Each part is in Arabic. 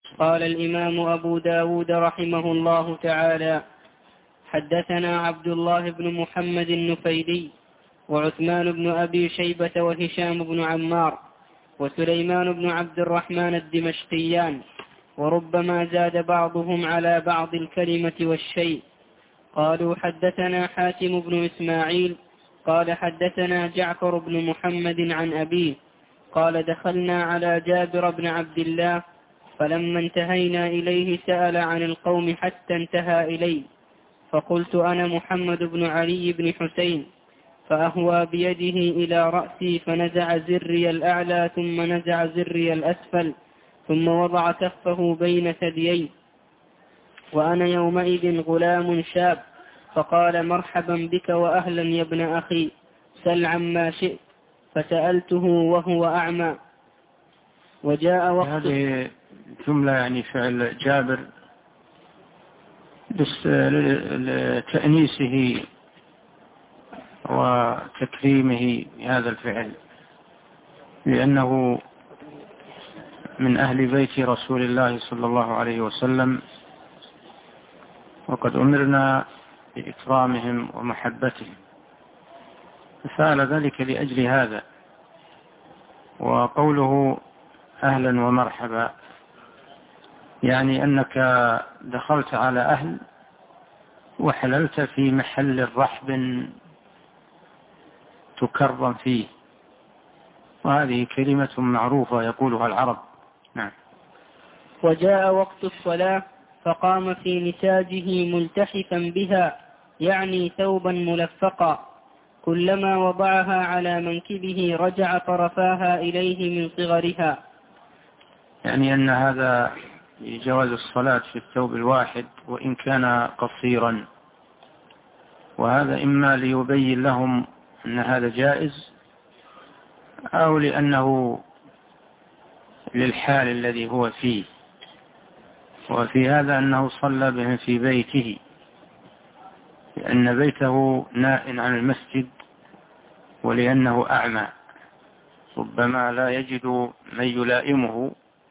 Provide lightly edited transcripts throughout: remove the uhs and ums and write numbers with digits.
قال الإمام أبو داود رحمه الله تعالى: حدثنا عبد الله بن محمد النفيلي وعثمان بن أبي شيبة وهشام بن عمار وسليمان بن عبد الرحمن الدمشقيان، وربما زاد بعضهم على بعض الكلمة والشيء. قالوا: حدثنا حاتم بن إسماعيل قال حدثنا جعفر بن محمد عن أبيه قال: دخلنا على جابر بن عبد الله، فلما انتهينا إليه سأل عن القوم حتى انتهى إلي، فقلت: أنا محمد بن علي بن حسين، فأهوى بيده إلى رأسي فنزع زري الأعلى ثم نزع زري الأسفل ثم وضع كفه بين ثديي، وأنا يومئذ غلام شاب، فقال: مرحبا بك وأهلا يا ابن أخي، سل عما شئت. فسألته وهو أعمى. وجاء وقت هذه جملة يعني فعل جابر لتأنيسه وتكريمه هذا الفعل، لأنه من أهل بيت رسول الله صلى الله عليه وسلم، وقد أمرنا بإكرامهم ومحبتهم، فعل ذلك لأجل هذا. وقوله أهلا ومرحبا يعني أنك دخلت على أهل وحللت في محل رحب تكرم فيه، وهذه كلمة معروفة يقولها العرب. نعم. وجاء وقت الصلاة فقام في نساجه ملتحفا بها، يعني ثوبا ملفقا، كلما وضعها على منكبه رجع طرفاها إليه من صغرها. يعني أن هذا جواز الصلاة في الثوب الواحد وإن كان قصيرا، وهذا إما ليبين لهم أن هذا جائز، أو لأنه للحال الذي هو فيه. وفي هذا أنه صلى بهم في بيته، لأن بيته نائٍ عن المسجد، ولأنه أعمى ربما لا يجد من يلائمه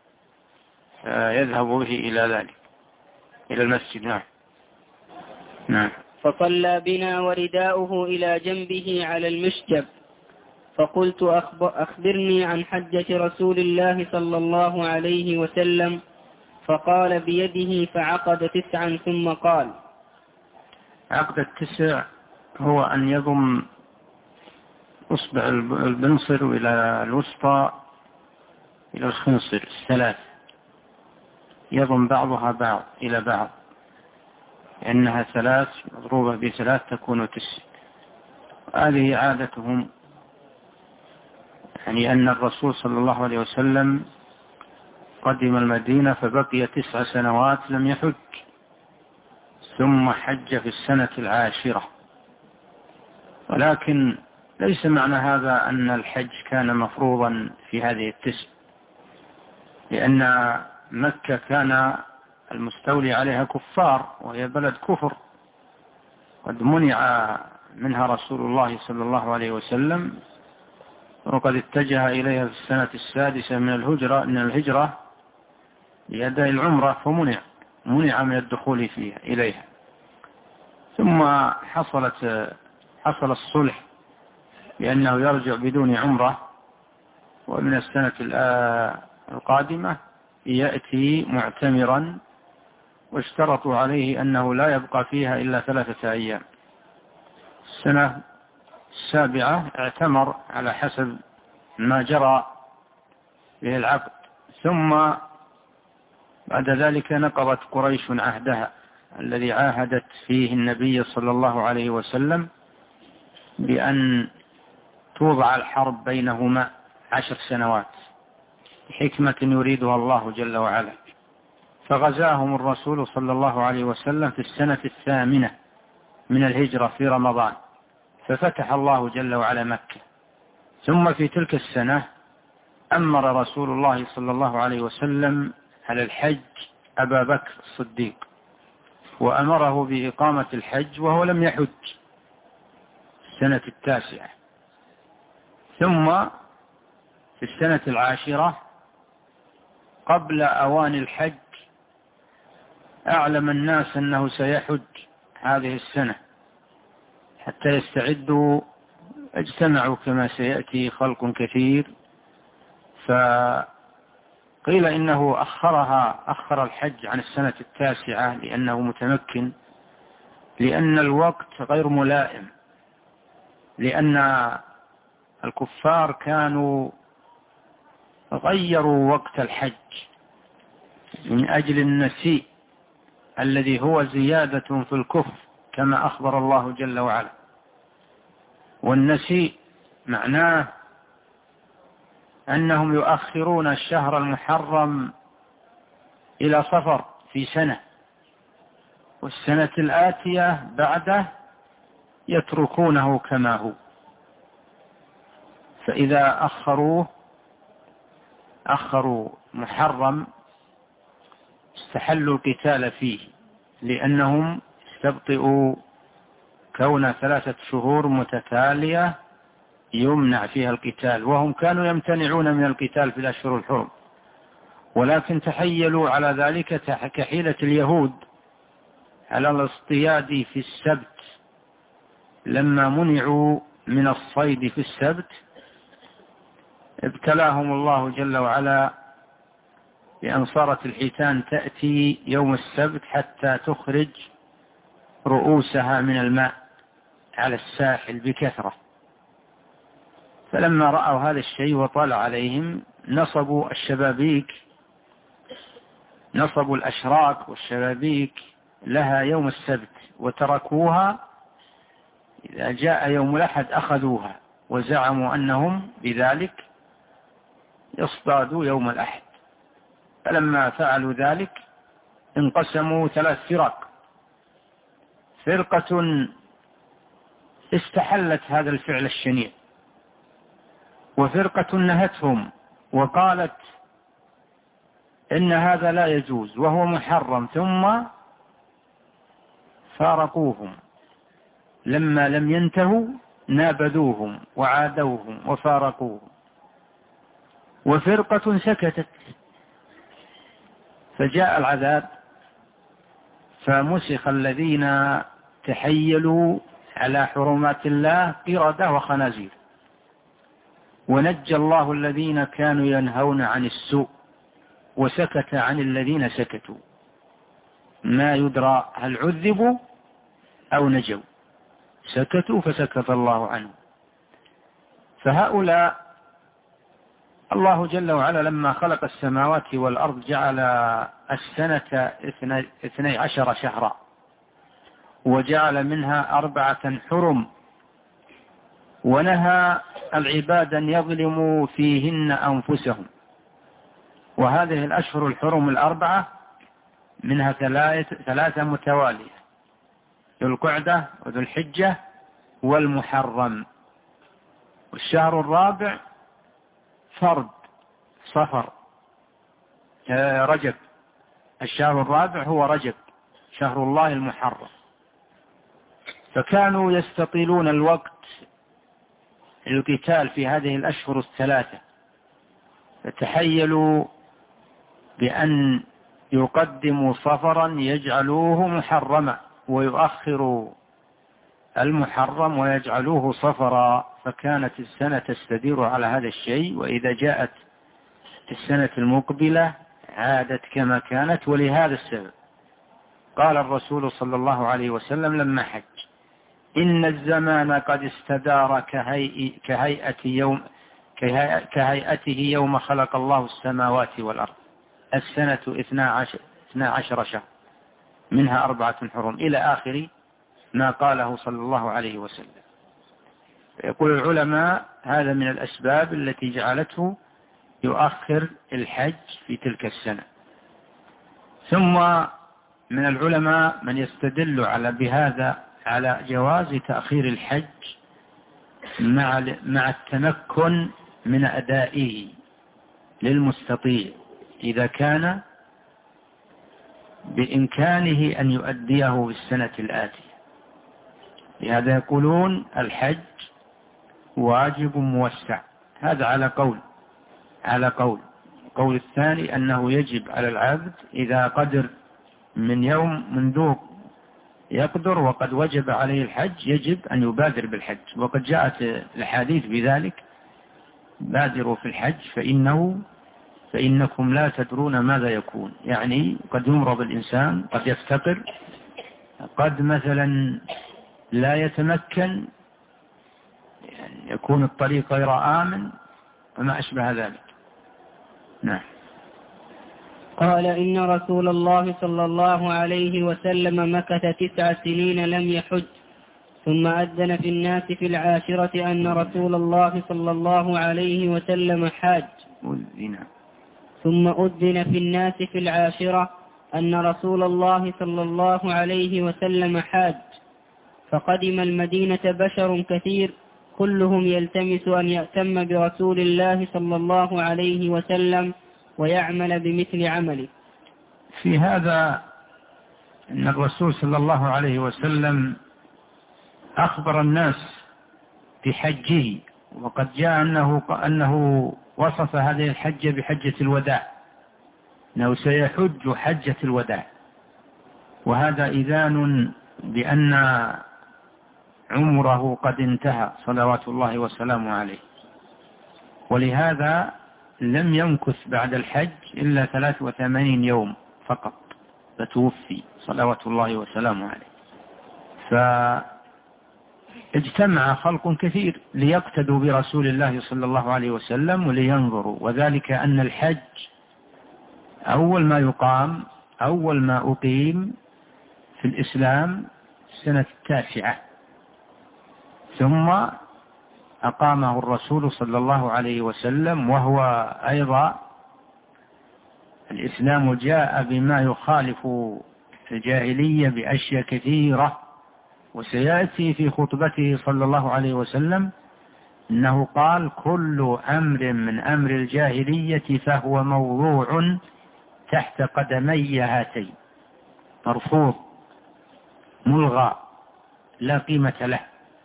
يذهب به إلى ذلك، إلى المسجد. نعم. نعم. فصلى بنا ورداؤه إلى جنبه على المشجب، فقلت: أخبرني عن حجة رسول الله صلى الله عليه وسلم. فقال بيده فعقد 9 ثم قال: عقد 9 هو أن يضم أصبع البنصر إلى الوسطى إلى الخنصر 3، يضم بعضها بعض إلى بعض، لأنها 3 مضروبة ب3 تكون 9. هذه عادتهم، يعني أن الرسول صلى الله عليه وسلم قدم المدينة فبقي 9 سنوات لم يحج، ثم حج في السنة 10. ولكن ليس معنى هذا أن الحج كان مفروضا في هذه 9، لأن مكة كان المستولي عليها كفار، وهي بلد كفر، قد منع منها رسول الله صلى الله عليه وسلم، وقد اتجه إليها في السنة 6 من الهجرة لأداء العمرة، فمنع من الدخول فيها إليها. ثم حصل الصلح لأنه يرجع بدون عمرة، ومن السنة القادمة يأتي معتمرا، واشترطوا عليه أنه لا يبقى فيها إلا 3 أيام. السنة 7 اعتمر على حسب ما جرى به العقد. ثم بعد ذلك نقضت قريش عهدها الذي عاهدت فيه النبي صلى الله عليه وسلم بأن توضع الحرب بينهما 10 سنوات، حكمة يريدها الله جل وعلا. فغزاهم الرسول صلى الله عليه وسلم في السنة 8 من الهجرة في رمضان، ففتح الله جل وعلا مكة. ثم في تلك السنة أمر رسول الله صلى الله عليه وسلم على الحج أبا بكر الصديق، وأمره بإقامة الحج وهو لم يحج السنة 9. ثم في السنة 10 قبل أوان الحج أعلم الناس أنه سيحج هذه السنة حتى يستعدوا. اجتمعوا كما سيأتي خلق كثير، فقيل إنه أخر الحج عن السنة 9 لأنه متمكن، لأن الوقت غير ملائم، لأن الكفار كانوا غيروا وقت الحج من أجل النسيء الذي هو زيادة في الكفر كما أخبر الله جل وعلا. والنسيء معناه أنهم يؤخرون الشهر المحرم إلى صفر في سنة، والسنة الآتية بعده يتركونه كما هو. فإذا أخروا محرم استحلوا القتال فيه، لأنهم استبطئوا كون 3 شهور متتالية يمنع فيها القتال، وهم كانوا يمتنعون من القتال في الأشهر الحرم، ولكن تحيلوا على ذلك كحيلة اليهود على الاصطياد في السبت. لما منعوا من الصيد في السبت ابتلاهم الله جل وعلا بأن صارت الحيتان تأتي يوم السبت حتى تخرج رؤوسها من الماء على الساحل بكثرة. فلما رأوا هذا الشيء وطال عليهم نصبوا الأشراك والشبابيك لها يوم السبت، وتركوها. إذا جاء يوم الأحد أخذوها، وزعموا أنهم بذلك يصطادوا يوم الأحد. فلما فعلوا ذلك انقسموا 3 فرق. فرقة استحلت هذا الفعل الشنيع، وفرقة نهتهم وقالت إن هذا لا يجوز وهو محرم، ثم فارقوهم. لما لم ينتهوا نابذوهم وعادوهم وفارقوهم. وفرقة سكتت، فجاء العذاب فمسخ الذين تحيلوا على حرمات الله قردة وخنازير، ونجى الله الذين كانوا ينهون عن السوء وسكت عن الذين سكتوا. ما يدرى هل عذبوا أو نجوا، سكتوا فسكت الله عنهم. فهؤلاء الله جل وعلا لما خلق السماوات والأرض جعل السنة 12 شهرا، وجعل منها 4 حرم، ونهى العباد أن يظلموا فيهن أنفسهم. وهذه الأشهر الحرم 4 منها 3 متوالية: ذو القعدة وذو الحجة والمحرم. والشهر الرابع فرد صفر رجب. الشهر الرابع هو رجب، شهر الله المحرم. فكانوا يستطيلون الوقت للقتال في هذه الأشهر ال3، فتحيلوا بأن يقدموا صفرا يجعلوه محرما، ويؤخروا المحرم ويجعلوه صفرا، فكانت السنة تستدير على هذا الشيء. وإذا جاءت السنة المقبلة عادت كما كانت. ولهذا السبب قال الرسول صلى الله عليه وسلم لما حج: إن الزمان قد استدار كهيئته يوم خلق الله السماوات والأرض. السنة 12 شهر منها 4 حرم، إلى آخر ما قاله صلى الله عليه وسلم. يقول العلماء هذا من الأسباب التي جعلته يؤخر الحج في تلك السنة. ثم من العلماء من يستدل بهذا على جواز تأخير الحج مع التمكن من أدائه للمستطيع، إذا كان بإمكانه أن يؤديه في السنة الآتية. لهذا يقولون الحج واجب موسع. هذا على قول الثاني أنه يجب على العبد إذا قدر من يوم منذ يقدر وقد وجب عليه الحج يجب أن يبادر بالحج، وقد جاءت الحديث بذلك: بادروا في الحج فإنكم لا تدرون ماذا يكون. يعني قد يمرض الإنسان، قد يفتقر، قد مثلا لا يتمكن، يعني يكون الطريق غير آمن وما أشبه ذلك. نعم. قال: إن رسول الله صلى الله عليه وسلم مكث 9 سنين لم يحج، ثم أذن في الناس في 10 أن رسول الله صلى الله عليه وسلم حاج. ثم أذن في الناس في 10 أن رسول الله صلى الله عليه وسلم حاج، فقدم المدينة بشر كثير كلهم يلتمس أن يأتم برسول الله صلى الله عليه وسلم ويعمل بمثل عمله. في هذا أن الرسول صلى الله عليه وسلم أخبر الناس بحجه، وقد جاء أنه وصف هذه الحجة بحجة الوداع، أنه سيحج حجة الوداع، وهذا إذان بأن عمره قد انتهى صلوات الله وسلامه عليه، ولهذا لم يمكث بعد الحج إلا 83 يوم فقط فتوفي صلوات الله وسلامه عليه. فاجتمع خلق كثير ليقتدوا برسول الله صلى الله عليه وسلم ولينظروا، وذلك أن الحج أول ما أقيم في الإسلام سنة 9، ثم أقامه الرسول صلى الله عليه وسلم، وهو أيضا الإسلام جاء بما يخالف الجاهلية بأشياء كثيرة، وسيأتي في خطبته صلى الله عليه وسلم أنه قال: كل أمر من أمر الجاهلية فهو موضوع تحت قدمي هاتين، مرفوض ملغى لا قيمة له.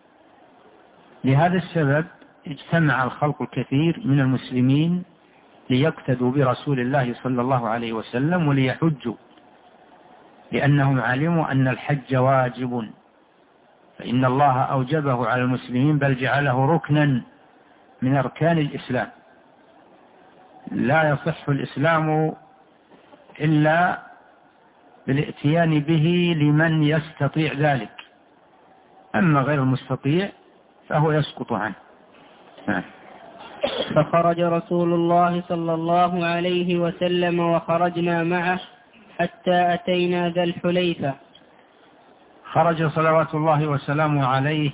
لهذا السبب اجتمع الخلق الكثير من المسلمين ليقتدوا برسول الله صلى الله عليه وسلم وليحجوا، لأنهم علموا أن الحج واجب، فإن الله أوجبه على المسلمين، بل جعله ركنا من أركان الإسلام. لا يصح الإسلام إلا بالاتيان به لمن يستطيع ذلك، أما غير المستطيع فهو يسقط عنه. فخرج رسول الله صلى الله عليه وسلم وخرجنا معه حتى أتينا ذا الحليفة. خرج صلوات الله وسلامه عليه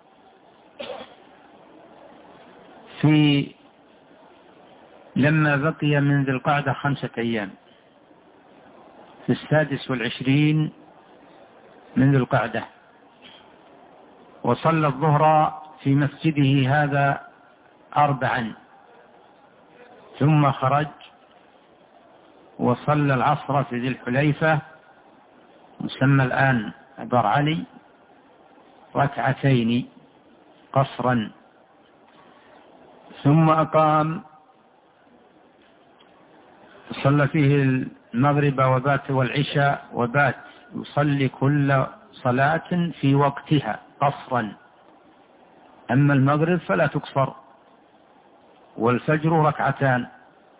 لما بقي من ذي القعدة 5 أيام، في 26 من ذي القعدة، وصلى الظهر في مسجده هذا 4، ثم خرج وصلى العصر في ذي الحليفة مسمى الآن أبار علي 2 قصرا، ثم أقام صلى فيه المغرب وبات والعشاء، وبات يصلي كل صلاة في وقتها قصرا، أما المغرب فلا تقصر، والفجر 2،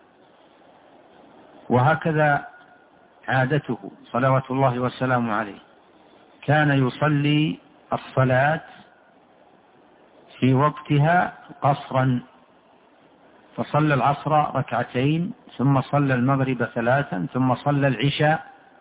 وهكذا عادته صلوات الله والسلام عليه، كان يصلي الصلاة في وقتها قصرا، فصلى العصر 2، ثم صلى المغرب 3، ثم صلى العشاء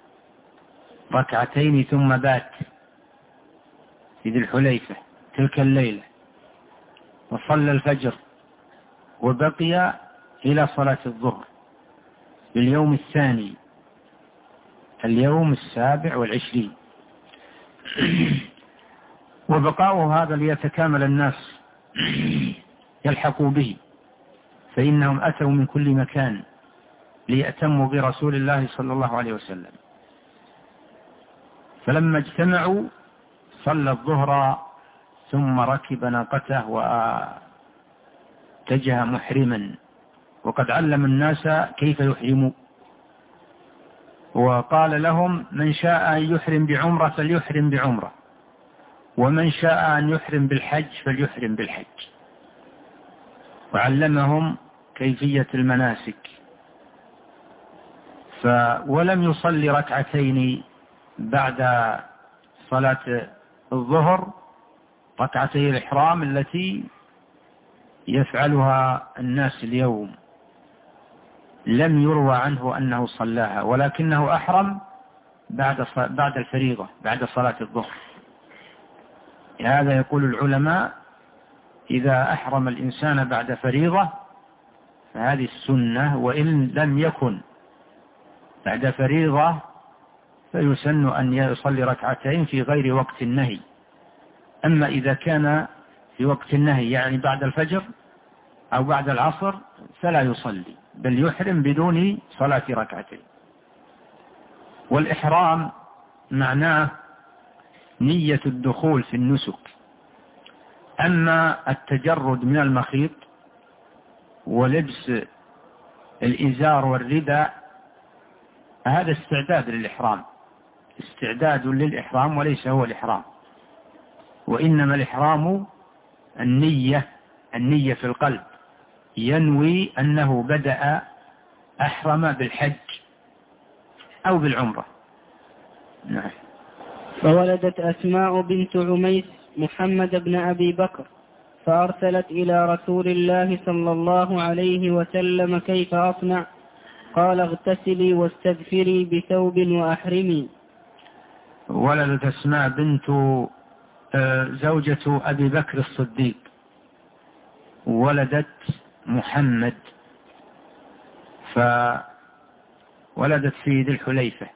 2، ثم بات في ذي الحليفة تلك الليلة، وصلى الفجر، وبقي إلى صلاة الظهر باليوم الثاني، اليوم 27. وبقاؤه هذا ليتكامل الناس يلحقوا به، فإنهم أتوا من كل مكان ليأتموا برسول الله صلى الله عليه وسلم. فلما اجتمعوا صلى الظهر، ثم ركب ناقته واتجه محرما، وقد علم الناس كيف يحرموا، وقال لهم من شاء أن يحرم بعمرة فليحرم بعمرة، ومن شاء أن يحرم بالحج فليحرم بالحج، وعلمهم كيفية المناسك. ولم يصلي ركعتين بعد صلاة الظهر، ركعتي الإحرام التي يفعلها الناس اليوم، لم يروى عنه أنه صلاها، ولكنه أحرم بعد الفريضة، بعد صلاة الظهر. هذا يقول العلماء إذا أحرم الإنسان بعد فريضة فهذه السنة، وإن لم يكن بعد فريضة فيسن أن يصلي ركعتين في غير وقت النهي. أما إذا كان في وقت النهي يعني بعد الفجر أو بعد العصر فلا يصلي، بل يحرم بدون صلاة ركعتين. والإحرام معناه نية الدخول في النسك. أما التجرد من المخيط ولبس الإزار والرداء هذا استعداد للإحرام، استعداد للإحرام وليس هو الإحرام، وإنما الإحرام النية في القلب، ينوي أنه بدأ أحرم بالحج أو بالعمرة. نعم. فولدت أسماء بنت عميس محمد بن أبي بكر، فأرسلت إلى رسول الله صلى الله عليه وسلم كيف أصنع؟ قال اغتسلي واستغفري بثوب وأحرمي. ولدت أسماء بنت زوجة أبي بكر الصديق، ولدت محمد، فولدت في ذي الحليفة،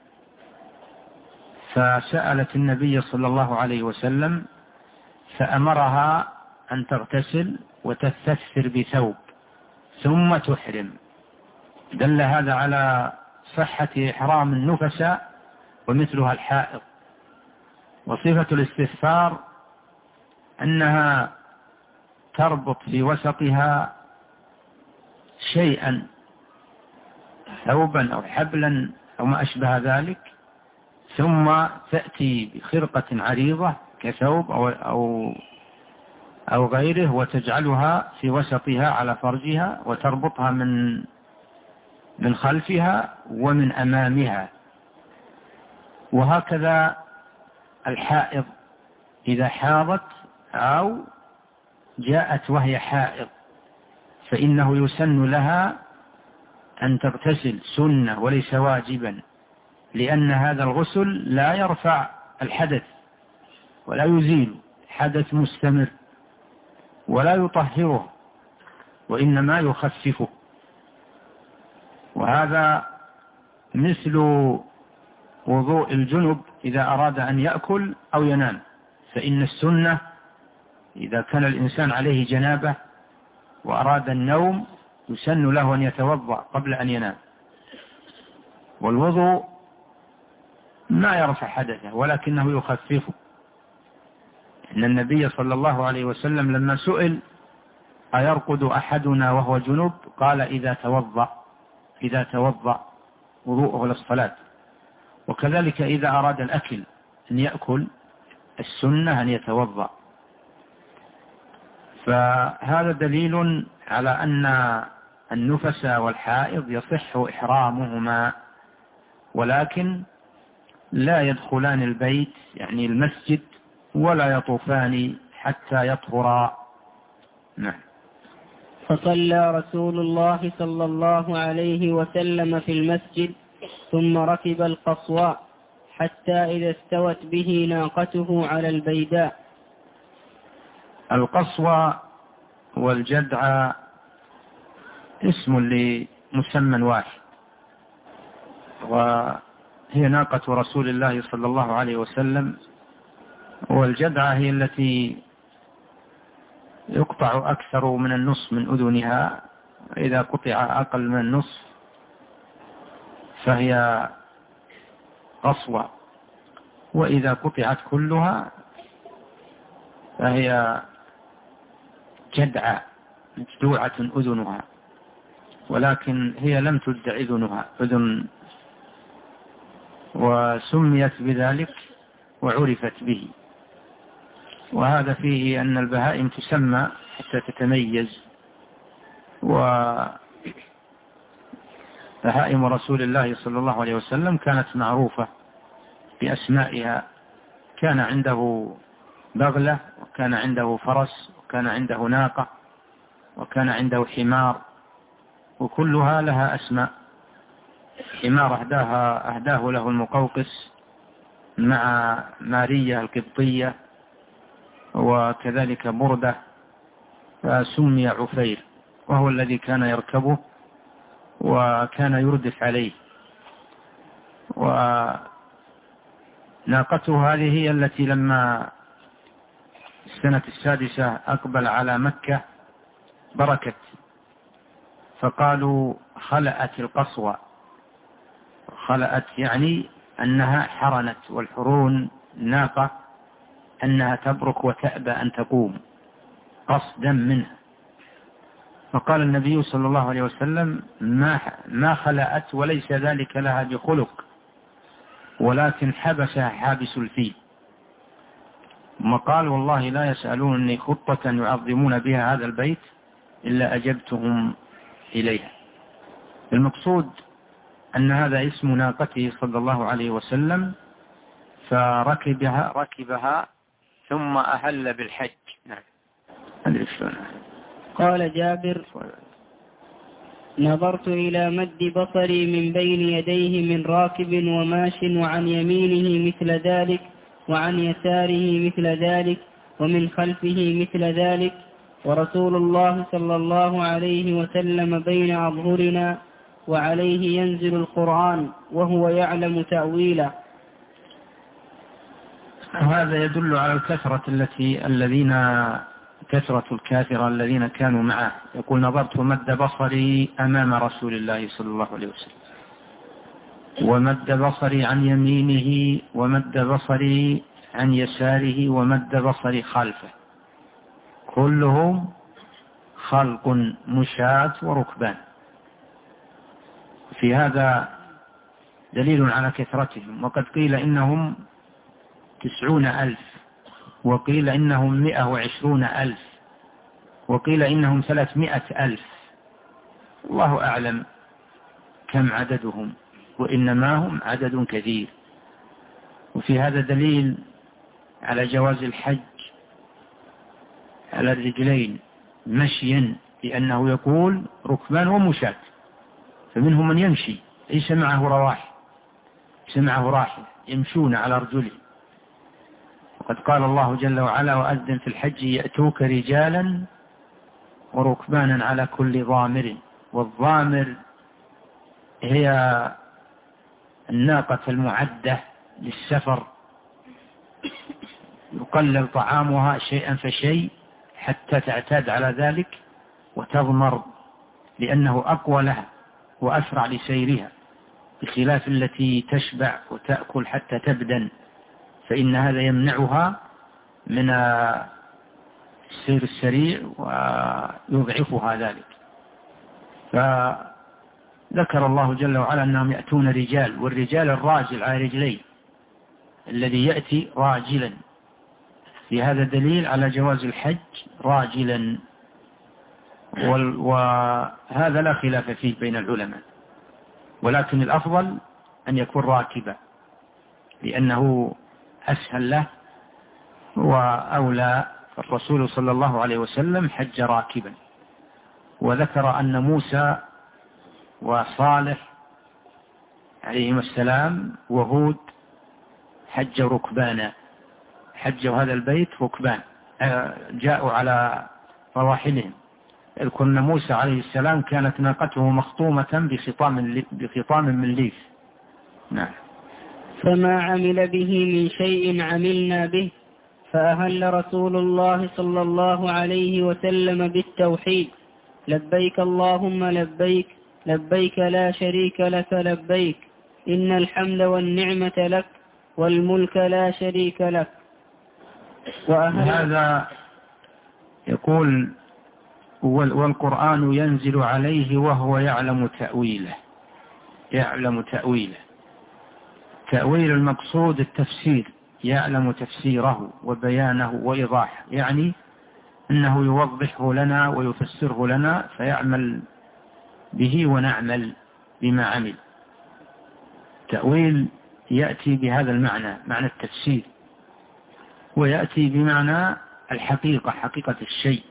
فسألت النبي صلى الله عليه وسلم فأمرها أن تغتسل وتستثفر بثوب ثم تحرم. دل هذا على صحة إحرام النفساء ومثلها الحائض. وصفة الاستثفار أنها تربط في وسطها شيئا، ثوبا أو حبلا أو ما أشبه ذلك، ثم تأتي بخرقة عريضة كثوب أو غيره وتجعلها في وسطها على فرجها وتربطها من خلفها ومن أمامها. وهكذا الحائض إذا حاضت أو جاءت وهي حائض فإنه يسن لها أن تغتسل سنة وليس واجبا، لأن هذا الغسل لا يرفع الحدث ولا يزيل حدث مستمر ولا يطهره، وإنما يخففه. وهذا مثل وضوء الجنب إذا أراد أن يأكل أو ينام، فإن السنة إذا كان الإنسان عليه جنابة وأراد النوم يسن له أن يتوضأ قبل أن ينام. والوضوء ما يرفع حدثه ولكنه يخففه. إن النبي صلى الله عليه وسلم لما سئل أيرقد أحدنا وهو جنب قال إذا توضأ وضوءه للصلاة. وكذلك إذا أراد الأكل أن يأكل السنة أن يتوضأ. فهذا دليل على أن النفس والحائض يصح إحرامهما، ولكن لا يدخلان البيت يعني المسجد ولا يطوفان حتى يطهرا. نعم. فصلى رسول الله صلى الله عليه وسلم في المسجد ثم ركب القصواء حتى إذا استوت به ناقته على البيداء. القصوى والجدع اسم لمسمى واحد، وهي ناقة رسول الله صلى الله عليه وسلم. والجدعة هي التي يقطع أكثر من النصف من أذنها، إذا قطع أقل من النصف فهي قصوى، وإذا قطعت كلها فهي جدعة مجدوعة أذنها، ولكن هي لم تدع أذنها، أذن وسميت بذلك وعرفت به. وهذا فيه أن البهائم تسمى حتى تتميز. وبهائم رسول الله صلى الله عليه وسلم كانت معروفة بأسمائها. كان عنده بغلة، وكان عنده فرس، وكان عنده ناقة، وكان عنده حمار، وكلها لها أسماء. حمار أهداه له المقوقس مع مارية القبطية، وكذلك بردة، فسمي عفير، وهو الذي كان يركبه وكان يردف عليه. وناقته هذه هي التي لما السنة 6 أقبل على مكة بركت، فقالوا خلأت القصوى. خلأت يعني أنها حرنت، والحرون ناقة أنها تبرك وتأبى أن تقوم قصدا منها. فقال النبي صلى الله عليه وسلم ما خلأت، وليس ذلك لها بخلق، ولكن حبسها حابس الفيل. ثم قال والله لا يسألونني خطة يعظمون بها هذا البيت إلا أجبتهم إليها. المقصود أن هذا اسم ناقته صلى الله عليه وسلم، فركبها ثم أهل بالحج. نعم. قال جابر: نظرت إلى مد بصري من بين يديه من راكب وماش، وعن يمينه مثل ذلك، وعن يساره مثل ذلك، ومن خلفه مثل ذلك، ورسول الله صلى الله عليه وسلم بين أظهرنا، وعليه ينزل القرآن وهو يعلم تأويله. هذا يدل على الكثرة كثرة الكافرة الذين كانوا معه. يقول: نظرت مد بصري أمام رسول الله صلى الله عليه وسلم، ومد بصري عن يمينه، ومد بصري عن يساره، ومد بصري خلفه، كلهم خلق مشاة وركبان. في هذا دليل على كثرتهم. وقد قيل إنهم 90,000، وقيل إنهم 120,000، وقيل إنهم 300,000. الله أعلم كم عددهم، وإنما هم عدد كثير. وفي هذا دليل على جواز الحج على الرجلين مشيا، لأنه يقول ركبان ومشاة، فمنهم من يمشي ليس معه رواح، ليس معه راحل، يمشون على رجله. وقد قال الله جل وعلا: وأذن في الحج يأتوك رجالا وركبانا على كل ضامر. والضامر هي الناقة المعدة للسفر، يقلل طعامها شيئا فشيء حتى تعتاد على ذلك وتضمر، لأنه أقوى لها وأسرع لسيرها، بخلاف التي تشبع وتأكل حتى تبدن، فإن هذا يمنعها من السير السريع ويضعفها ذلك. فذكر الله جل وعلا أنهم يأتون رجال، والرجال الراجل على رجلين، الذي يأتي راجلا. في هذا دليل على جواز الحج راجلا، وهذا لا خلاف فيه بين العلماء، ولكن الأفضل أن يكون راكبا، لأنه أسهل له وأولى. الرسول صلى الله عليه وسلم حج راكبا. وذكر أن موسى وصالح عليهما السلام وهود حجوا ركبانا، حجوا هذا البيت ركبان، جاءوا على رواحلهم. يذكر أن موسى عليه السلام كانت ناقته مخطومة بخطام من ليف. نعم. فما عمل به من شيء عملنا به، فأهل رسول الله صلى الله عليه وسلم بالتوحيد: لبيك اللهم لبيك، لبيك لا شريك لك لبيك، إن الحمد والنعمة لك والملك لا شريك لك. هذا يقول: والقرآن ينزل عليه وهو يعلم تأويله. يعلم تأويله، التأويل المقصود التفسير، يعلم تفسيره وبيانه وإيضاحه، يعني أنه يوضحه لنا ويفسره لنا فيعمل به ونعمل بما عمل. التأويل يأتي بهذا المعنى، معنى التفسير، ويأتي بمعنى الحقيقة، حقيقة الشيء،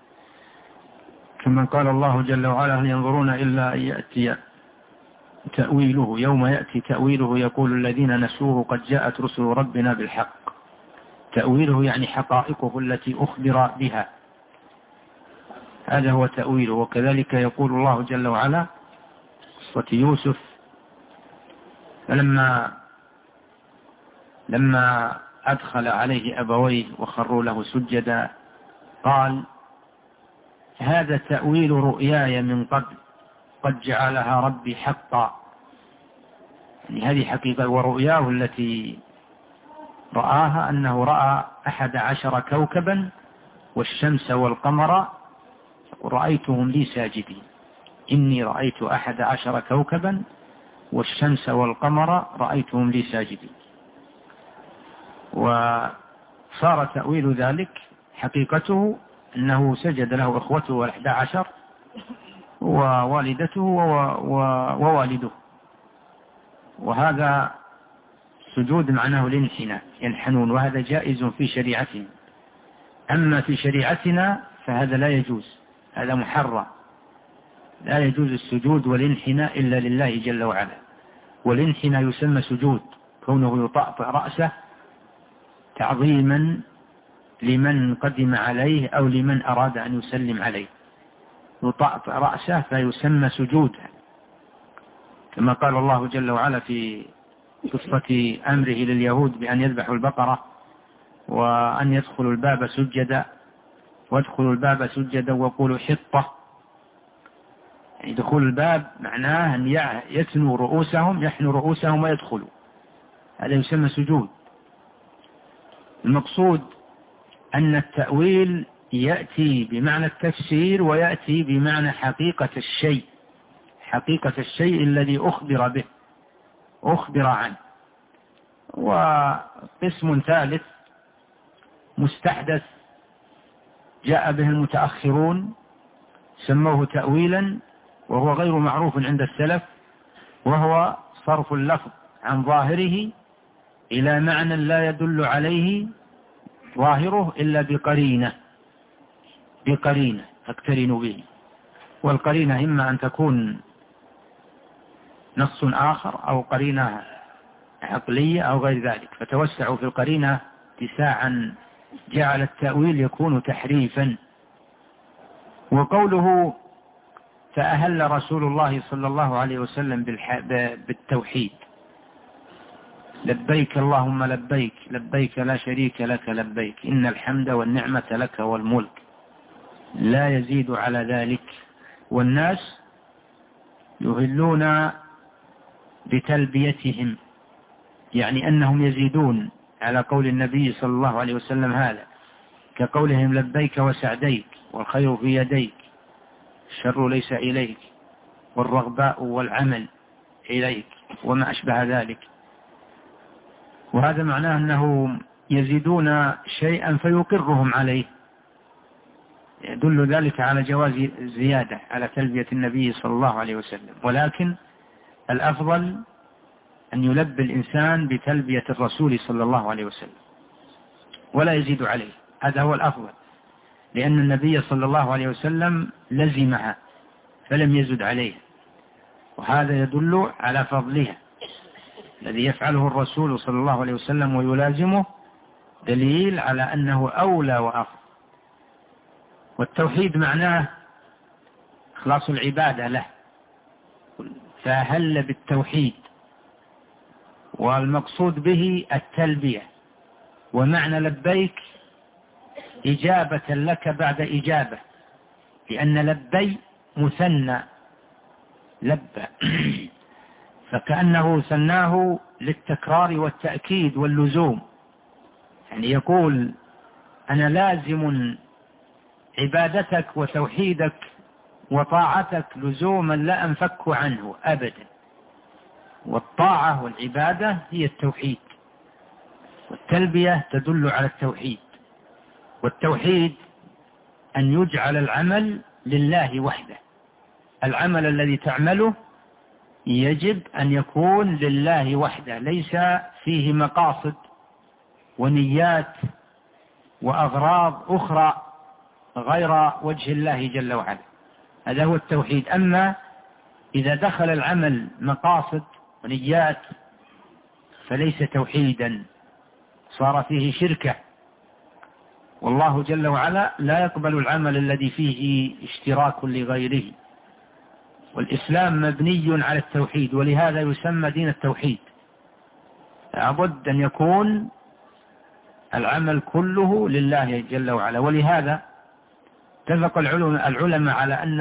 كما قال الله جل وعلا: هل ينظرون إلا أن يأتي تأويله، يوم يأتي تأويله يقول الذين نسوه قد جاءت رسل ربنا بالحق. تأويله يعني حقائقه التي أخبر بها، هذا هو تأويله. وكذلك يقول الله جل وعلا قصة يوسف لما أدخل عليه أبويه وخروا له سجدا قال: هذا تأويل رؤياي من قبل قد جعلها ربي حقا. يعني هذه حقيقة، ورؤياه التي رآها أنه رأى 11 كوكبا والشمس والقمر رأيتهم لي ساجدين. إني رأيت 11 كوكبا والشمس والقمر رأيتهم لي ساجدين. وصار تأويل ذلك حقيقته أنه سجد له إخوته 11 ووالدته ووالده، وهذا سجود معناه الانحناء، ينحنون، وهذا جائز في شريعتهم. أما في شريعتنا فهذا لا يجوز، هذا محرم، لا يجوز السجود والانحناء إلا لله جل وعلا. والانحناء يسمى سجود، كونه يطأطئ رأسه تعظيما لمن قدم عليه أو لمن أراد أن يسلم عليه، يطأطئ رأسه فيسمى سجودا، كما قال الله جل وعلا في قصة أمره لليهود بأن يذبحوا البقرة وأن يدخلوا الباب سجدا، وادخلوا الباب سجدا وقولوا حطة. يعني دخول الباب معناه أن يثنوا رؤوسهم، يحنوا رؤوسهم ويدخلوا، هذا يسمى سجود. المقصود أن التأويل يأتي بمعنى التفسير ويأتي بمعنى حقيقة الشيء، حقيقة الشيء الذي أخبر به، أخبر عنه. وقسم ثالث مستحدث جاء به المتأخرون سموه تأويلا، وهو غير معروف عند السلف، وهو صرف اللفظ عن ظاهره إلى معنى لا يدل عليه ظاهره إلا بقرينة تقترن به. والقرينة إما أن تكون نص آخر أو قرينة عقلية أو غير ذلك، فتوسعوا في القرينة اتساعا جعل التأويل يكون تحريفا. وقوله فأهل رسول الله صلى الله عليه وسلم بالتوحيد: لبيك اللهم لبيك، لبيك لا شريك لك لبيك، إن الحمد والنعمة لك والملك لا يزيد على ذلك. والناس يهلون بتلبيتهم، يعني أنهم يزيدون على قول النبي صلى الله عليه وسلم هذا، كقولهم لبيك وسعديك، والخير في يديك، الشر ليس إليك، والرغباء والعمل إليك، وما أشبه ذلك. وهذا معناه أنهم يزيدون شيئا فيقرهم عليه، يدل ذلك على جواز زيادة على تلبية النبي صلى الله عليه وسلم. ولكن الأفضل أن يلبي الإنسان بتلبية الرسول صلى الله عليه وسلم ولا يزيد عليه، هذا هو الأفضل، لأن النبي صلى الله عليه وسلم لزمها فلم يزد عليها، وهذا يدل على فضلها. الذي يفعله الرسول صلى الله عليه وسلم ويلازمه دليل على أنه أولى وأفضل. والتوحيد معناه إخلاص العبادة له، فهل بالتوحيد، والمقصود به التلبية. ومعنى لبيك إجابة لك بعد إجابة، لأن لبي مثنى لبى فكأنه ثناه للتكرار والتأكيد واللزوم، يعني يقول أنا لازم عبادتك وتوحيدك وطاعتك لزوما لا أنفك عنه أبدا. والطاعة والعبادة هي التوحيد، والتلبية تدل على التوحيد. والتوحيد أن يجعل العمل لله وحده، العمل الذي تعمله يجب أن يكون لله وحده، ليس فيه مقاصد ونيات وأغراض أخرى غير وجه الله جل وعلا. هذا هو التوحيد. أما إذا دخل العمل مقاصد ونيات فليس توحيدا، صار فيه شركة، والله جل وعلا لا يقبل العمل الذي فيه اشتراك لغيره. والإسلام مبني على التوحيد، ولهذا يسمى دين التوحيد. لابد أن يكون العمل كله لله جل وعلا. ولهذا اتفق العلماء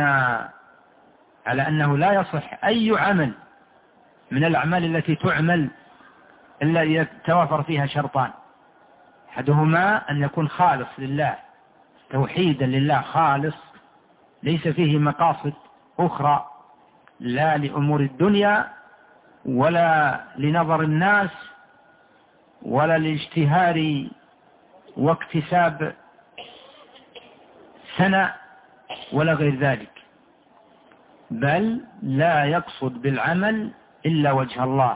على أنه لا يصح أي عمل من الأعمال التي تعمل إلا إذا توافر فيها شرطان: أحدهما أن يكون خالص لله، توحيدا لله خالص، ليس فيه مقاصد أخرى، لا لأمور الدنيا ولا لنظر الناس ولا لاشتهار واكتساب ثناء ولا غير ذلك، بل لا يقصد بالعمل إلا وجه الله،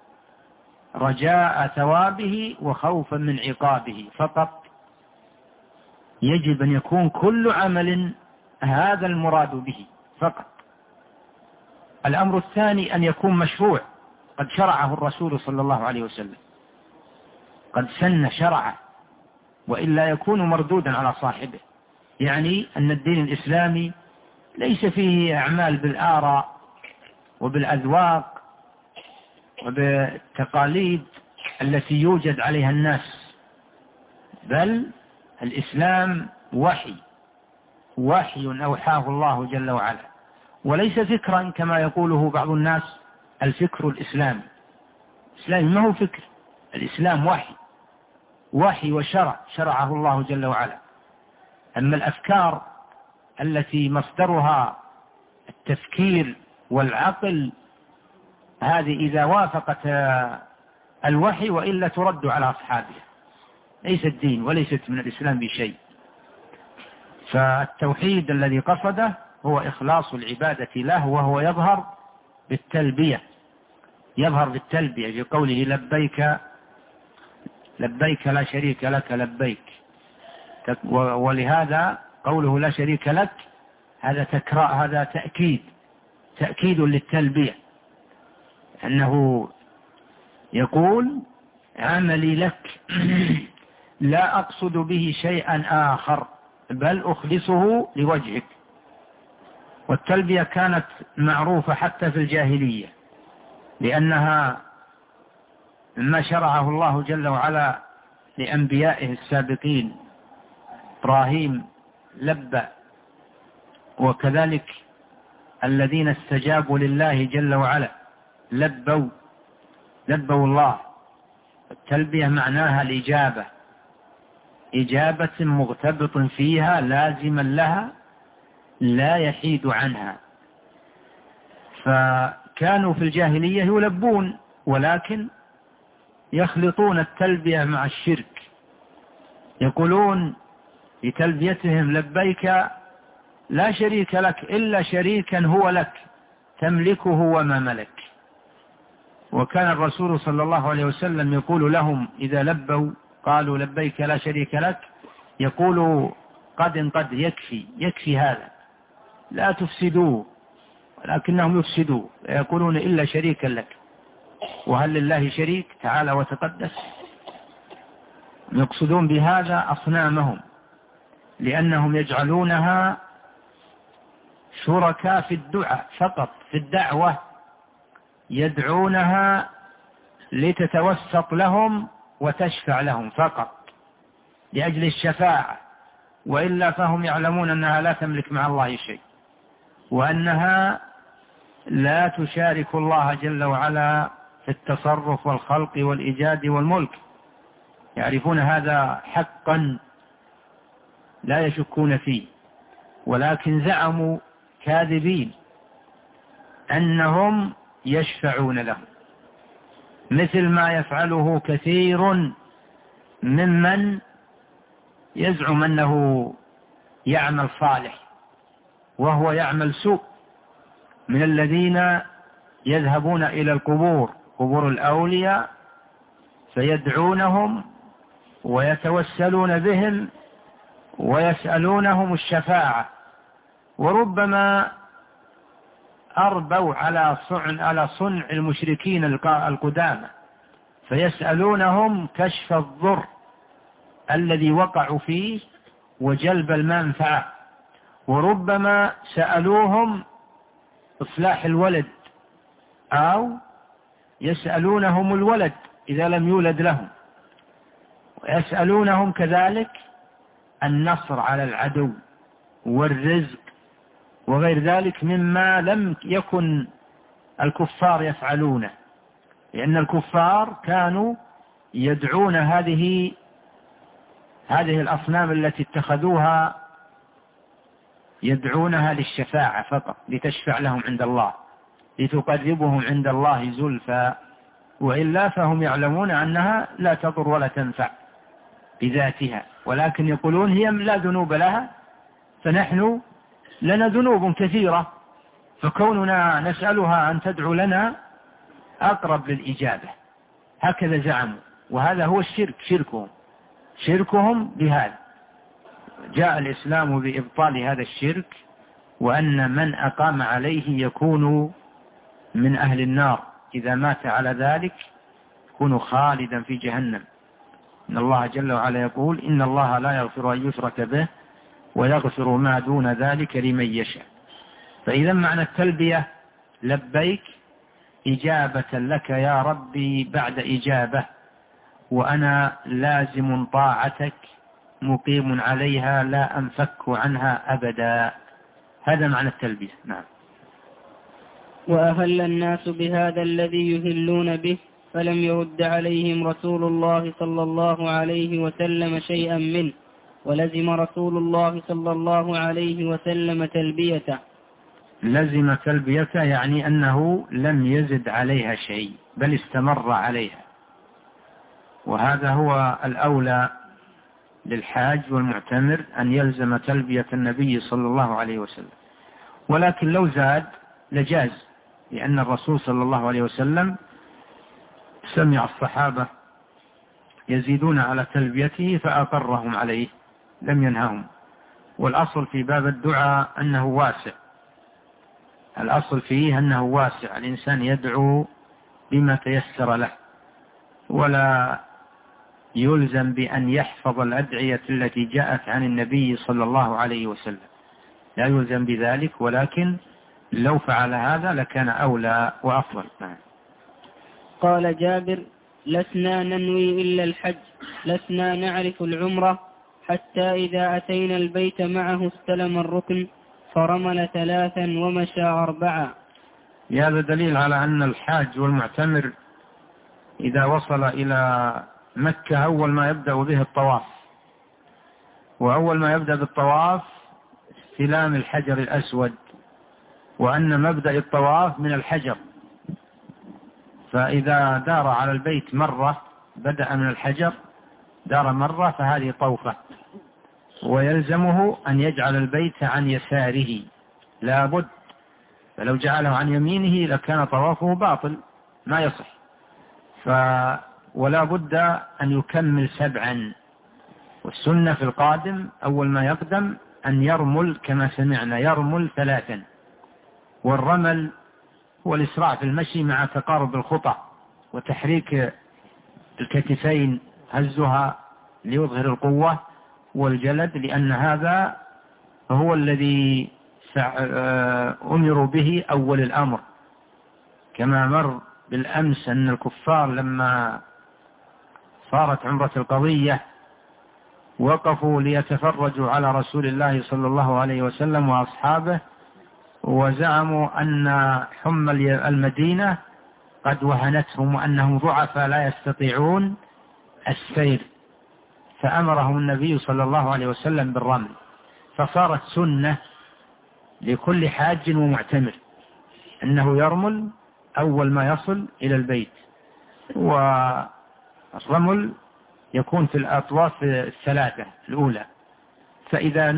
رجاء ثوابه وخوفا من عقابه فقط. يجب أن يكون كل عمل هذا المراد به فقط. الأمر الثاني أن يكون مشروع، قد شرعه الرسول صلى الله عليه وسلم، قد سن شرعه، وإلا يكون مردودا على صاحبه. يعني أن الدين الإسلامي ليس فيه أعمال بالآراء وبالأذواق وبالتقاليد التي يوجد عليها الناس، بل الإسلام وحي أوحاه الله جل وعلا، وليس فكرا كما يقوله بعض الناس، الفكر الإسلامي. الإسلام ما هو فكر، الإسلام وحي وشرع شرعه الله جل وعلا. أما الأفكار التي مصدرها التفكير والعقل، هذه إذا وافقت الوحي وإلا ترد على أصحابها، ليست دين وليست من الإسلام بشيء. فالتوحيد الذي قصده هو إخلاص العبادة له، وهو يظهر بالتلبية، بقوله لبيك لبيك لا شريك لك لبيك. ولهذا قوله لا شريك لك هذا تأكيد للتلبية، أنه يقول عملي لك لا أقصد به شيئا آخر بل أخلصه لوجهك. والتلبية كانت معروفة حتى في الجاهلية، لأنها مما شرعه الله جل وعلا لأنبيائه السابقين. إبراهيم لبى، وكذلك الذين استجابوا لله جل وعلا لبوا الله. التلبية معناها الإجابة، إجابة مغتبط فيها لازما لها لا يحيد عنها. فكانوا في الجاهلية يلبون، ولكن يخلطون التلبية مع الشرك، يقولون لتلبيتهم لبيك لا شريك لك إلا شريكا هو لك تملكه وما ملك. وكان الرسول صلى الله عليه وسلم يقول لهم إذا لبوا قالوا لبيك لا شريك لك، يقول قد يكفي هذا، لا تفسدوه، ولكنهم يفسدوا يقولون إلا شريكا لك. وهل لله شريك تعالى وتقدس؟ يقصدون بهذا أصنامهم، لأنهم يجعلونها شركاء في الدعاء فقط، في الدعوة يدعونها لتتوسط لهم وتشفع لهم فقط لأجل الشفاعة، وإلا فهم يعلمون أنها لا تملك مع الله شيء، وأنها لا تشارك الله جل وعلا في التصرف والخلق والإيجاد والملك، يعرفون هذا حقا لا يشكون فيه. ولكن زعموا كاذبين أنهم يشفعون لهم، مثل ما يفعله كثير ممن يزعم أنه يعمل صالح وهو يعمل سوء، من الذين يذهبون إلى القبور، قبور الأولياء، فيدعونهم ويتوسلون بهم ويسألونهم الشفاعة، وربما أربوا على صنع المشركين القدامى، فيسألونهم كشف الضر الذي وقعوا فيه وجلب المنفعة، وربما سألوهم إصلاح الولد، أو يسألونهم الولد إذا لم يولد لهم، ويسألونهم كذلك النصر على العدو والرزق وغير ذلك مما لم يكن الكفار يفعلونه، لأن الكفار كانوا يدعون هذه الأصنام التي اتخذوها، يدعونها للشفاعة فقط، لتشفع لهم عند الله، لتقربهم عند الله زلفى، وإلا فهم يعلمون أنها لا تضر ولا تنفع بذاتها، ولكن يقولون هي لا ذنوب لها، فنحن لنا ذنوب كثيرة، فكوننا نسألها أن تدعو لنا أقرب للإجابة، هكذا زعموا. وهذا هو الشرك، شركهم بهذا. جاء الإسلام بإبطال هذا الشرك، وأن من أقام عليه يكون من أهل النار، إذا مات على ذلك يكون خالدا في جهنم. إن الله جل وعلا يقول: إن الله لا يغفر أن يشرك به ويغفر ما دون ذلك لمن يشاء. فإذا معنى التلبية لبيك إجابة لك يا ربي بعد إجابة، وأنا لازم طاعتك مقيم عليها لا أنفك عنها أبدا. هذا معنى التلبية. نعم. وأهل الناس بهذا الذي يهلون به، فلم يرد عليهم رسول الله صلى الله عليه وسلم شيئا منه، ولزم رسول الله صلى الله عليه وسلم تلبيته. لزم تلبيته يعني أنه لم يزد عليها شيء، بل استمر عليها، وهذا هو الأولى للحاج والمعتمر، أن يلزم تلبية النبي صلى الله عليه وسلم. ولكن لو زاد لجاز، لأن الرسول صلى الله عليه وسلم سمع الصحابة يزيدون على تلبيته فأقرهم عليه، لم ينههم. والأصل في باب الدعاء أنه واسع، الأصل فيه أنه واسع، الإنسان يدعو بما تيسر له، ولا يلزم بأن يحفظ الأدعية التي جاءت عن النبي صلى الله عليه وسلم، لا يلزم بذلك، ولكن لو فعل هذا لكان أولى وأفضل. قال جابر: لسنا ننوي إلا الحج، لسنا نعرف العمرة، حتى إذا أتينا البيت معه استلم الركن فرمل 3 ومشى 4. هذا دليل على أن الحاج والمعتمر إذا وصل إلى مكة أول ما يبدأ به الطواف، وأول ما يبدأ بالطواف استلام الحجر الأسود، وأن مبدأ الطواف من الحجر، فإذا دار على البيت مرة بدأ من الحجر، دار مرة فهذه طوفة، ويلزمه أن يجعل البيت عن يساره لا بد، فلو جعله عن يمينه لكان طوافه باطل ما يصح، ولا بد أن يكمل 7. والسنة في القادم أول ما يقدم أن يرمل كما سمعنا، يرمل 3. والرمل هو الإسراع في المشي مع تقارب الخطى وتحريك الكتفين، هزها ليظهر القوة والجلد، لأن هذا هو الذي أمروا به أول الأمر، كما مر بالأمس أن الكفار لما صارت عمرة القضية وقفوا ليتفرجوا على رسول الله صلى الله عليه وسلم وأصحابه، وزعموا أن حمى المدينة قد وهنتهم وأنهم ضعفاء لا يستطيعون السير، فأمرهم النبي صلى الله عليه وسلم بالرمل، فصارت سنة لكل حاج ومعتمر أنه يرمل أول ما يصل إلى البيت، والرمل يكون في الأطواف الثلاثة الأولى، فإذا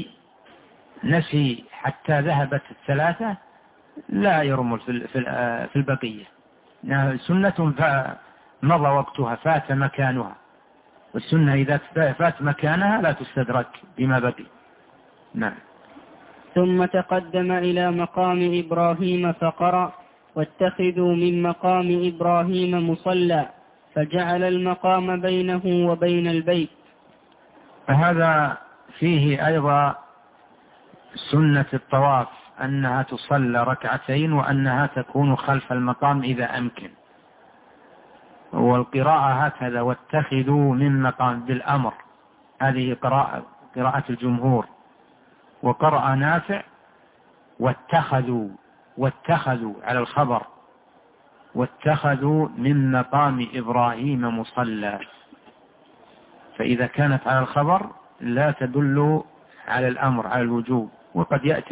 نسي حتى ذهبت الثلاثة لا يرمل في البقية، سنة فمضى وقتها فات مكانها، والسنة إذا فات مكانها لا تستدرك بما بقي. نعم. ثم تقدم إلى مقام إبراهيم فقرأ: واتخذوا من مقام إبراهيم مصلى، فجعل المقام بينه وبين البيت. فهذا فيه أيضا سنة الطواف أنها تصلى ركعتين، وأنها تكون خلف المقام إذا أمكن. والقراءة هكذا: واتخذوا من مقام بالأمر، هذه قراءة الجمهور. وقرأ نافع: واتخذوا على الخبر، واتخذوا من مقام إبراهيم مصلى. فإذا كانت على الخبر لا تدل على الأمر، على الوجوب. وقد يأتي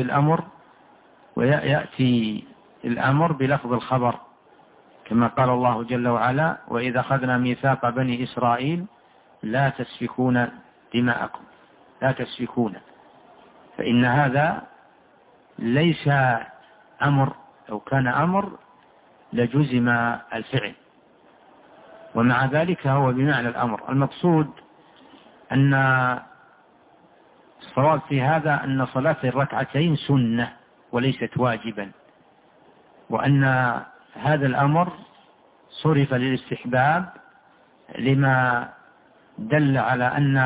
الأمر بلفظ الخبر، كما قال الله جل وعلا: وإذا أخذنا ميثاق بني إسرائيل لا تسفكون دماءكم، لا تسفكون. فإن هذا ليس أمر، لو كان أمر لجزم الفعل، ومع ذلك هو بمعنى الأمر. المقصود أن الصواب في هذا أن صلاة الركعتين سنة وليست واجبا، وأن هذا الأمر صرف للاستحباب لما دل على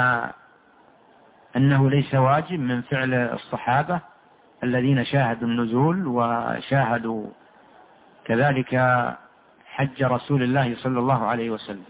أنه ليس واجب من فعل الصحابة الذين شاهدوا النزول وشاهدوا كذلك حج رسول الله صلى الله عليه وسلم.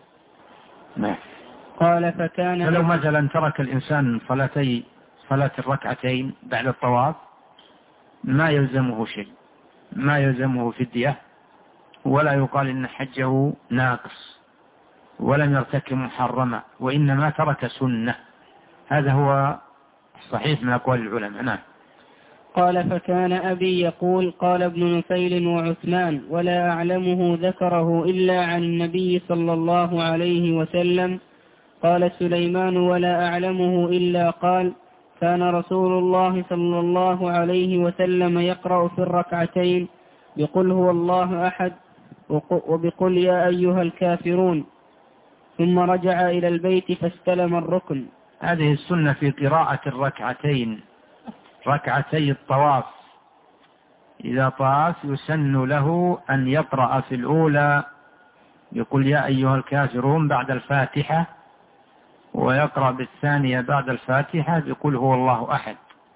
قال: فلو مثلا ترك الإنسان صلاة الركعتين بعد الطواف ما يلزمه شيء، ما يلزمه فدية، ولا يقال إن حجه ناقص، ولم يرتكب محرمة، وإنما ترك سنة. هذا هو الصحيح من أقوال العلماء. نعم. قال: فكان أبي يقول: قال ابن نفيل وعثمان، ولا أعلمه ذكره إلا عن النبي صلى الله عليه وسلم. قال سليمان: ولا أعلمه إلا قال: كان رسول الله صلى الله عليه وسلم يقرأ في الركعتين بقل هو الله أحد وبقل يا أيها الكافرون، ثم رجع إلى البيت فاستلم الركن. هذه السنة في قراءة الركعتين، ركعتي الطواف. إذا طاف يسن له أن يقرأ في الأولى بقل يا أيها الكافرون بعد الفاتحة، ويقرأ بالثانية بعد الفاتحة بقل هو الله أحد.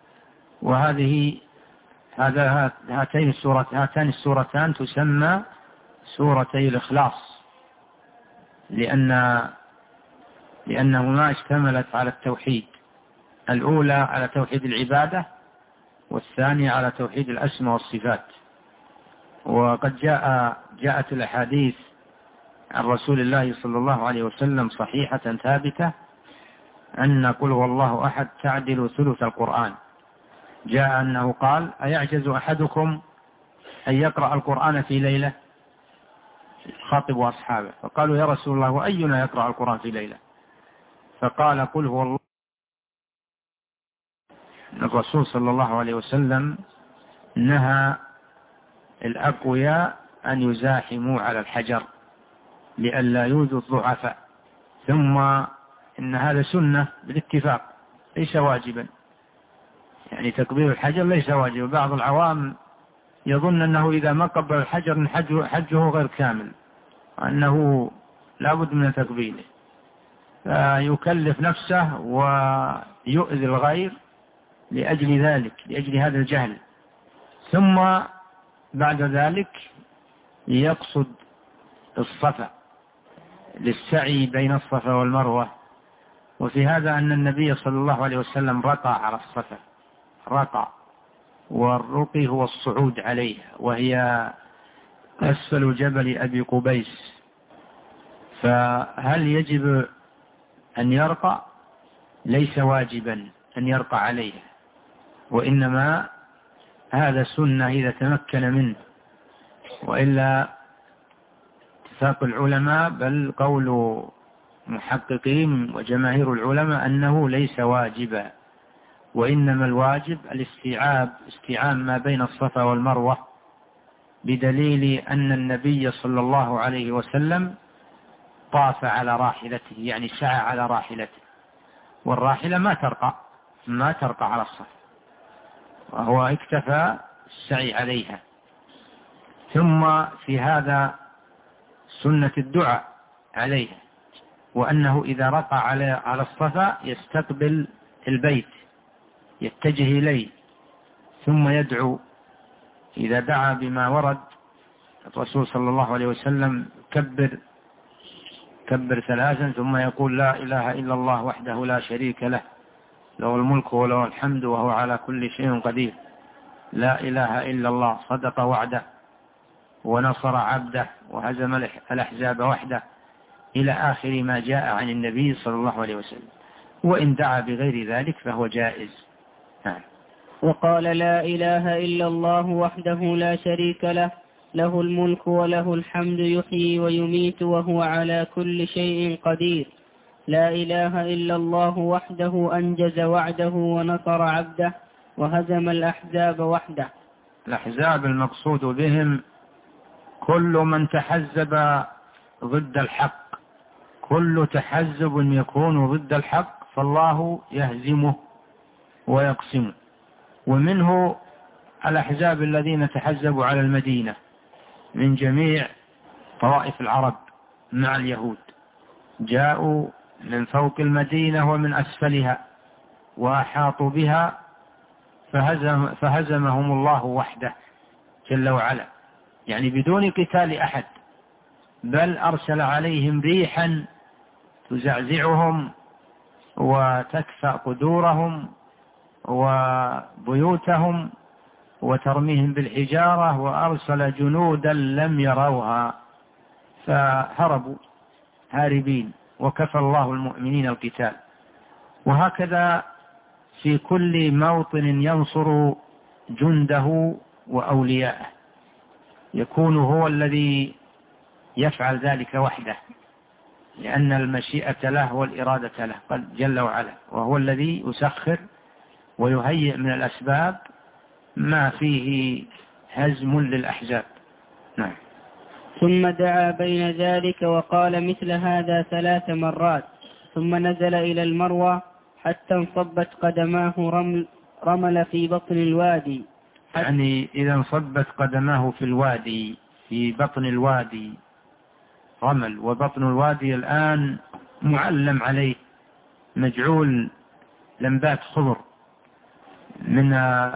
هاتان السورتان تسمى سورتي الإخلاص، لأنهما اشتملت على التوحيد، الأولى على توحيد العبادة، والثانية على توحيد الأسماء والصفات. وقد جاءت الأحاديث عن رسول الله صلى الله عليه وسلم صحيحة ثابتة أن قل هو الله أحد تعدل ثلث القرآن. جاء أنه قال: أيعجز أحدكم أن يقرأ القرآن في ليلة؟ خاطب أصحابه، فقالوا: يا رسول الله، وأينا يقرأ القرآن في ليلة؟ فقال: قل هو الله. الرسول صلى الله عليه وسلم نهى الأقوياء أن يزاحموا على الحجر لئلا يؤذوا الضعفاء. ثم إن هذا سنة بالاتفاق ليس واجبا، يعني تكبير الحجر ليس واجبا. بعض العوام يظن أنه إذا ما قبل الحجر حجه غير كامل، أنه لابد من تكبيره، فيكلف نفسه ويؤذي الغير لأجل ذلك، لأجل هذا الجهل. ثم بعد ذلك يقصد الصفا للسعي بين الصفا والمروة. وفي هذا أن النبي صلى الله عليه وسلم رقى على الصفا، رقى، والرقي هو الصعود عليه، وهي أسفل جبل أبي قبيس. فهل يجب أن يرقى؟ ليس واجبا أن يرقى عليه، وإنما هذا سنة إذا تمكن منه، وإلا اتفاق العلماء، بل قول محققين وجماهير العلماء أنه ليس واجبا، وإنما الواجب استيعاب ما بين الصفا والمروة، بدليل أن النبي صلى الله عليه وسلم طاف على راحلته، يعني سعى على راحلته، والراحلة ما ترقى على الصفا، وهو اكتفى السعي عليها. ثم في هذا سنة الدعاء عليها، وأنه إذا رقى على الصفا يستقبل البيت، يتجه إليه، ثم يدعو. إذا دعا بما ورد الرسول صلى الله عليه وسلم كبر 3 ثم يقول: لا إله إلا الله وحده لا شريك له، له الملك وله الحمد وهو على كل شيء قدير، لا إله إلا الله، صدق وعده ونصر عبده وهزم الأحزاب وحده، إلى آخر ما جاء عن النبي صلى الله عليه وسلم. وإن دعا بغير ذلك فهو جائز. وقال: لا إله إلا الله وحده لا شريك له، له الملك وله الحمد، يحيي ويميت وهو على كل شيء قدير. لا إله إلا الله وحده أنجز وعده ونصر عبده وهزم الأحزاب وحده. الأحزاب المقصود بهم كل من تحزب ضد الحق، كل تحزب يكون ضد الحق فالله يهزمه ويقسمه. ومنه الأحزاب الذين تحزبوا على المدينة من جميع طوائف العرب مع اليهود، جاءوا من فوق المدينة ومن أسفلها وأحاطوا بها، فهزمهم الله وحده جل وعلا، يعني بدون قتال أحد، بل أرسل عليهم ريحا تزعزعهم وتكفأ قدورهم وبيوتهم وترميهم بالحجارة، وأرسل جنودا لم يروها فهربوا هاربين، وكفى الله المؤمنين القتال. وهكذا في كل موطن ينصر جنده وأولياءه يكون هو الذي يفعل ذلك وحده، لأن المشيئة له والإرادة له قد جل وعلا، وهو الذي يسخر ويهيئ من الأسباب ما فيه هزم للأحزاب. نعم. ثم دعا بين ذلك وقال مثل هذا 3 مرات، ثم نزل إلى المروة حتى انصبت قدماه رمل في بطن الوادي. يعني إذا انصبت قدماه في بطن الوادي رمل، وبطن الوادي الآن معلم عليه، مجعول لمبات خضر من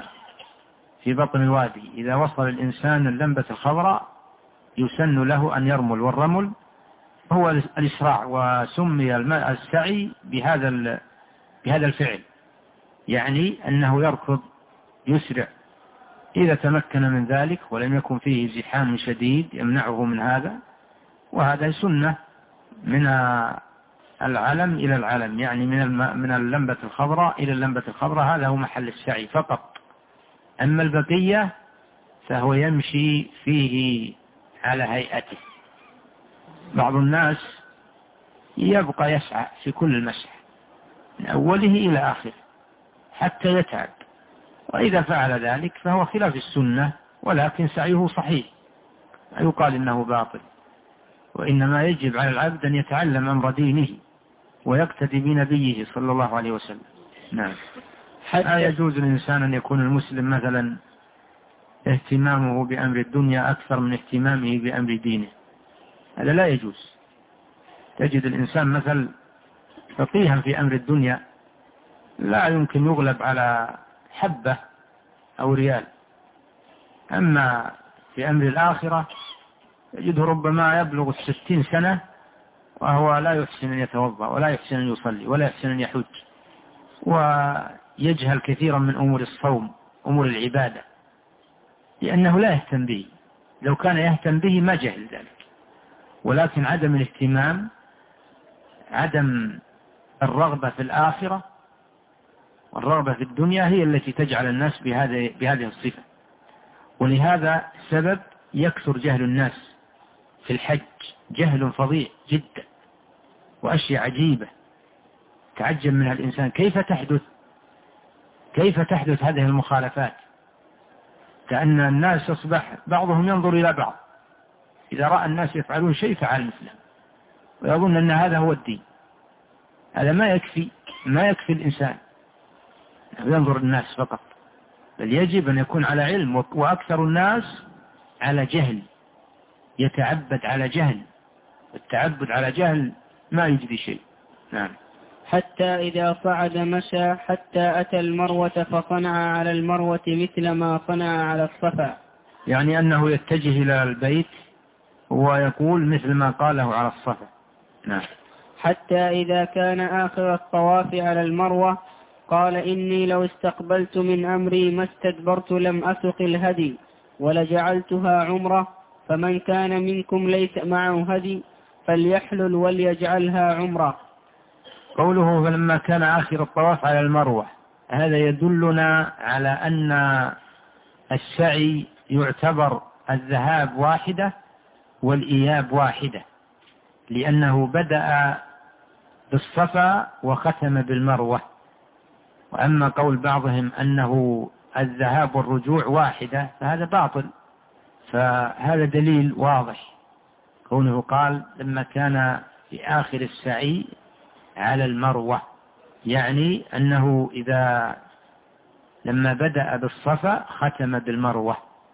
في بطن الوادي. إذا وصل الإنسان اللمبة الخضراء يسن له أن يرمل، والرمل هو الإسراع، وسمي السعي بهذا الفعل، يعني أنه يركض يسرع. إذا تمكن من ذلك ولم يكن فيه زحام شديد يمنعه من هذا، وهذا سنة من العلم إلى العلم، يعني من اللمبة الخضراء إلى اللمبة الخضراء، هذا هو محل السعي فقط. أما البقية فهو يمشي فيه على هيئته. بعض الناس يبقى يسعى في كل المسح من أوله إلى آخره حتى يتعب، وإذا فعل ذلك فهو خلاف السنة، ولكن سعيه صحيح، لا يقال إنه باطل. وإنما يجب على العبد أن يتعلم أمر دينه ويقتدي بنبيه صلى الله عليه وسلم. نعم. لا يجوز للإنسان أن يكون المسلم مثلا اهتمامه بأمر الدنيا أكثر من اهتمامه بأمر دينه، هذا لا يجوز. تجد الإنسان مثل فقيها في أمر الدنيا لا يمكن يغلب على حبة أو ريال، أما في أمر الآخرة يجده ربما يبلغ 60 سنة وهو لا يحسن أن يتوضأ ولا يحسن أن يصلي ولا يحسن أن يحج، ويجهل كثيرا من أمور الصوم، أمور العبادة، لأنه لا يهتم به. لو كان يهتم به ما جهل ذلك، ولكن عدم الاهتمام، عدم الرغبة في الآخرة والرغبة في الدنيا هي التي تجعل الناس بهذه الصفة. ولهذا السبب يكثر جهل الناس في الحج جهل فظيع جدا وأشياء عجيبة تعجب منها الإنسان. كيف تحدث هذه المخالفات؟ كأن الناس أصبح بعضهم ينظر إلى بعض، إذا رأى الناس يفعلون شيء فعل مثله ويظن أن هذا هو الدين. هذا ما يكفي الإنسان ينظر الناس فقط، بل يجب أن يكون على علم، وأكثر الناس على جهل، يتعبد على جهل، والتعبد على جهل ما يجدي شيء. نعم. حتى إذا صعد مشى حتى أتى المروة فصنع على المروة مثل ما صنع على الصفا، يعني أنه يتجه إلى البيت ويقول مثل ما قاله على الصفا. نعم. حتى إذا كان آخر الطواف على المروة قال إني لو استقبلت من أمري ما استدبرت لم أسق الهدي ولجعلتها عمرة، فمن كان منكم ليس معه هدي فليحلل وليجعلها عمرة. قوله فلما كان آخر الطواف على المروة، هذا يدلنا على أن السعي يعتبر الذهاب واحدة والإياب واحدة، لأنه بدأ بالصفا وختم بالمروة. وأما قول بعضهم أنه الذهاب والرجوع واحدة فهذا باطل، فهذا دليل واضح كونه قال لما كان في آخر السعي على المروة، يعني أنه لما بدأ بالصفا ختم بالمروة،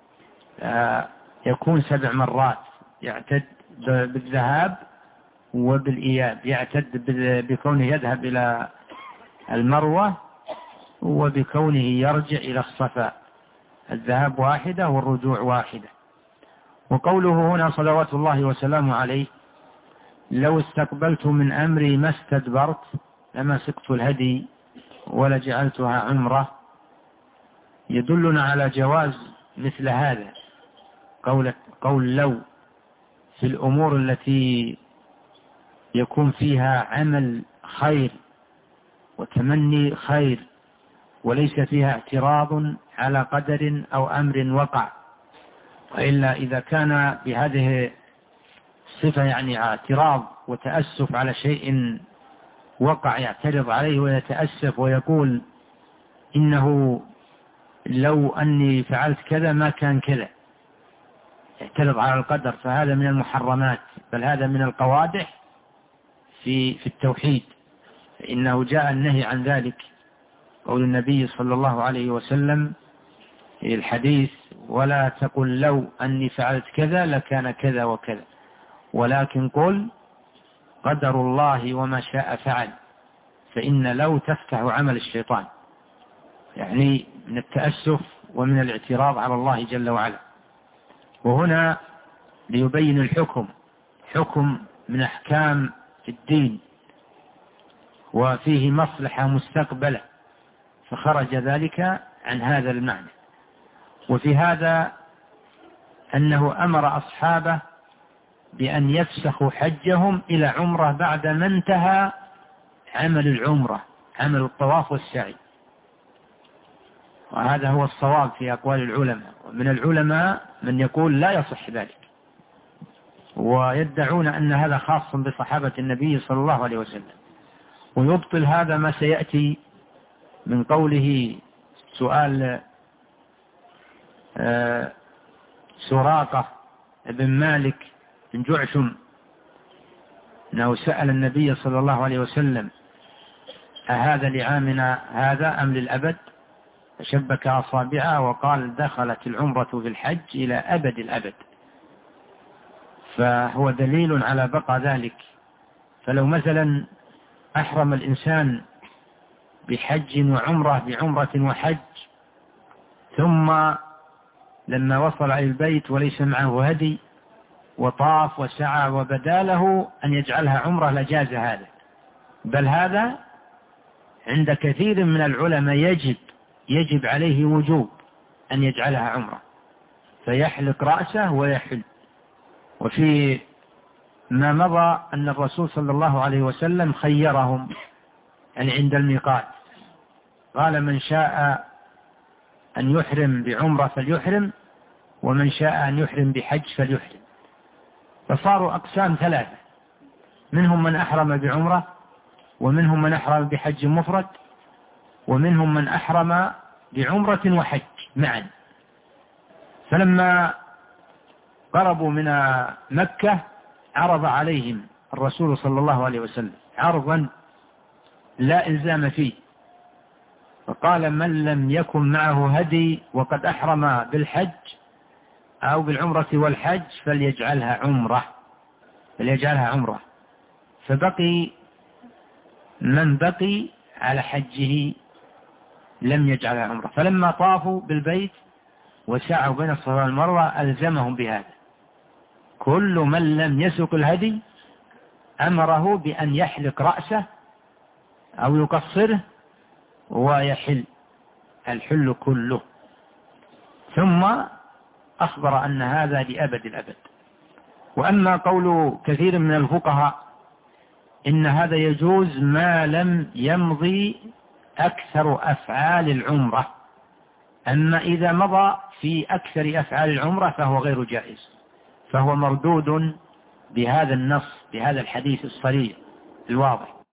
يكون 7 مرات، يعتد بالذهاب وبالإياب، يعتد بكونه يذهب إلى المروة وبكونه يرجع إلى الصفا، الذهاب واحدة والرجوع واحدة. وقوله هنا صلوات الله وسلامه عليه لو استقبلت من أمري ما استدبرت لما سقت الهدي ولجعلتها عمرة، يدلنا على جواز مثل هذا، قول لو في الأمور التي يكون فيها عمل خير وتمني خير وليس فيها اعتراض على قدر أو أمر وقع. وإلا إذا كان بهذه الصفة يعني اعتراض وتأسف على شيء وقع يعترض عليه ويتأسف ويقول إنه لو أني فعلت كذا ما كان كذا، يعترض على القدر، فهذا من المحرمات، بل هذا من القوادح في التوحيد، فإنه جاء النهي عن ذلك. قول النبي صلى الله عليه وسلم في الحديث ولا تقل لو أني فعلت كذا لكان كذا وكذا، ولكن قل قدر الله وما شاء فعل، فإن لو تفتح عمل الشيطان، يعني من التأسف ومن الاعتراض على الله جل وعلا. وهنا ليبين الحكم، حكم من أحكام الدين وفيه مصلحة مستقبلة، فخرج ذلك عن هذا المعنى. وفي هذا أنه أمر أصحابه بأن يفسخوا حجهم إلى عمرة بعد ما انتهى عمل العمرة، عمل الطواف والسعي، وهذا هو الصواب في أقوال العلماء. ومن العلماء من يقول لا يصح ذلك، ويدعون أن هذا خاص بصحابة النبي صلى الله عليه وسلم، ويبطل هذا ما سيأتي من قوله سؤال سراقة بن مالك بن جعشم أنه سأل النبي صلى الله عليه وسلم أهذا لعامنا هذا أم للأبد؟ فشبك أصابعه وقال دخلت العمرة في الحج إلى أبد الأبد، فهو دليل على بقى ذلك. فلو مثلا أحرم الإنسان بحج وعمرة بعمرة وحج، ثم لما وصل إلى البيت وليس معه هدي وطاف وسعى وبدا له أن يجعلها عمرة لجاز هذا، بل هذا عند كثير من العلماء يجب عليه وجوب أن يجعلها عمرة، فيحلق رأسه ويحل. وفي ما مضى أن الرسول صلى الله عليه وسلم خيرهم يعني عند الميقات، قال من شاء أن يحرم بعمرة فليحرم، ومن شاء أن يحرم بحج فليحرم. فصاروا أقسام ثلاثة: منهم من أحرم بعمرة، ومنهم من أحرم بحج مفرد، ومنهم من أحرم بعمرة وحج معا. فلما قربوا من مكة عرض عليهم الرسول صلى الله عليه وسلم عرضا لا إلزام فيه، فقال: من لم يكن معه هدي وقد أحرم بالحج أو بالعمرة والحج فليجعلها عمرة. فبقي من بقي على حجه لم يجعلها عمرة. فلما طافوا بالبيت وسعوا بين الصفا والمروة ألزمهم بهذا: كل من لم يسق الهدي أمره بأن يحلق رأسه أو يقصره ويحل الحل كله. ثم أخبر أن هذا لأبد الأبد. وأما قول كثير من الفقهاء إن هذا يجوز ما لم يمضي أكثر أفعال العمرة، أما إذا مضى في أكثر أفعال العمرة فهو غير جائز، فهو مردود بهذا النص، بهذا الحديث الصريح الواضح.